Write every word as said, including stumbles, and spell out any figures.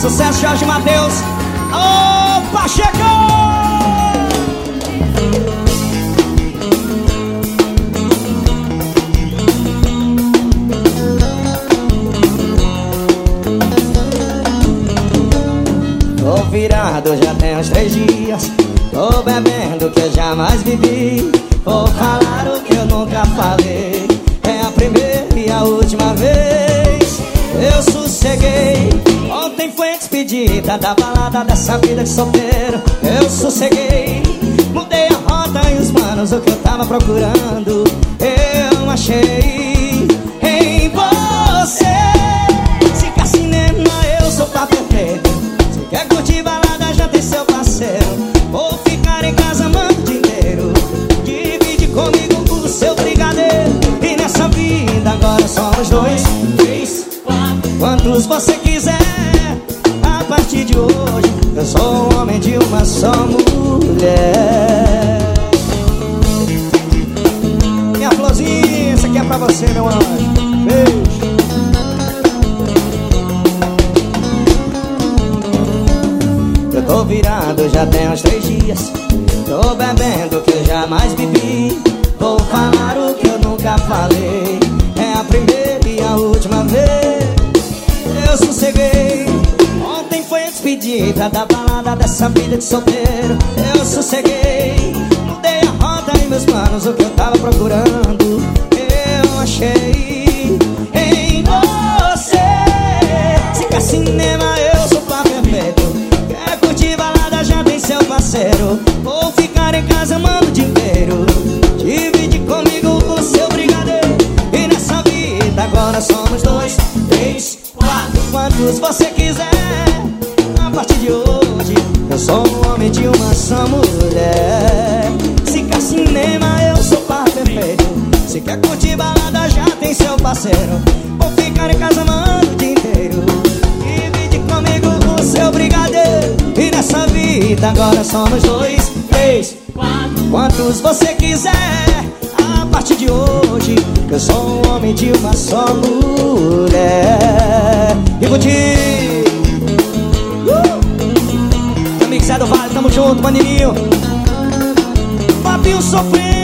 Sucesso, Jorge Mateus. Opa, chegou! Tô virado já tem uns três dias. Tô bebendo que eu jamais bebi. Vou falar o que eu nunca falei. É a primeira e a última vez. Eu sosseguei. Ontem foi a despedida da balada dessa vida de solteiro. Eu sosseguei. Mudei a rota e os manos, o que eu tava procurando eu achei em você. Se quer cinema, eu sou pra perfeito. Se quer curtir balada, já tem seu parceiro. Vou ficar em casa amando o dia inteiro. Divide comigo o seu brigadeiro. E nessa vida agora somos dois, três, quatro, quantos você quiser. A partir de hoje eu sou um homem de uma só mulher. Minha florzinha, isso aqui é pra você, meu anjo. Beijo. Eu tô virado já tem uns três dias. Tô bebendo que eu jamais bebi. Vou falar o que eu nunca falei. É a primeira e a última vez. Eu sosseguei. Ontem foi a despedida da balada dessa vida de solteiro. Eu sosseguei. Mudei a rota e meus planos, o que eu tava procurando eu achei em você. Se quer cinema, eu sou pra perfeito. Quer curtir balada, já tem seu parceiro. Vou ficar em casa amando o dia inteiro. Divide comigo o seu brigadeiro. E nessa vida agora somos dois, três, quatro, quantos você quiser. A partir de hoje eu sou um homem de uma só mulher. Se quer cinema, eu sou par perfeito. Se quer curtir balada, já tem seu parceiro. Vou ficar em casa amando o dia inteiro. Divide comigo o seu brigadeiro. E nessa vida agora somos dois, três, quatro, quantos você quiser. A partir de hoje eu sou um homem de uma só mulher. E curtir uh! Amigo Zé do Vale, tamo junto, maninho. Fabinho sofrendo.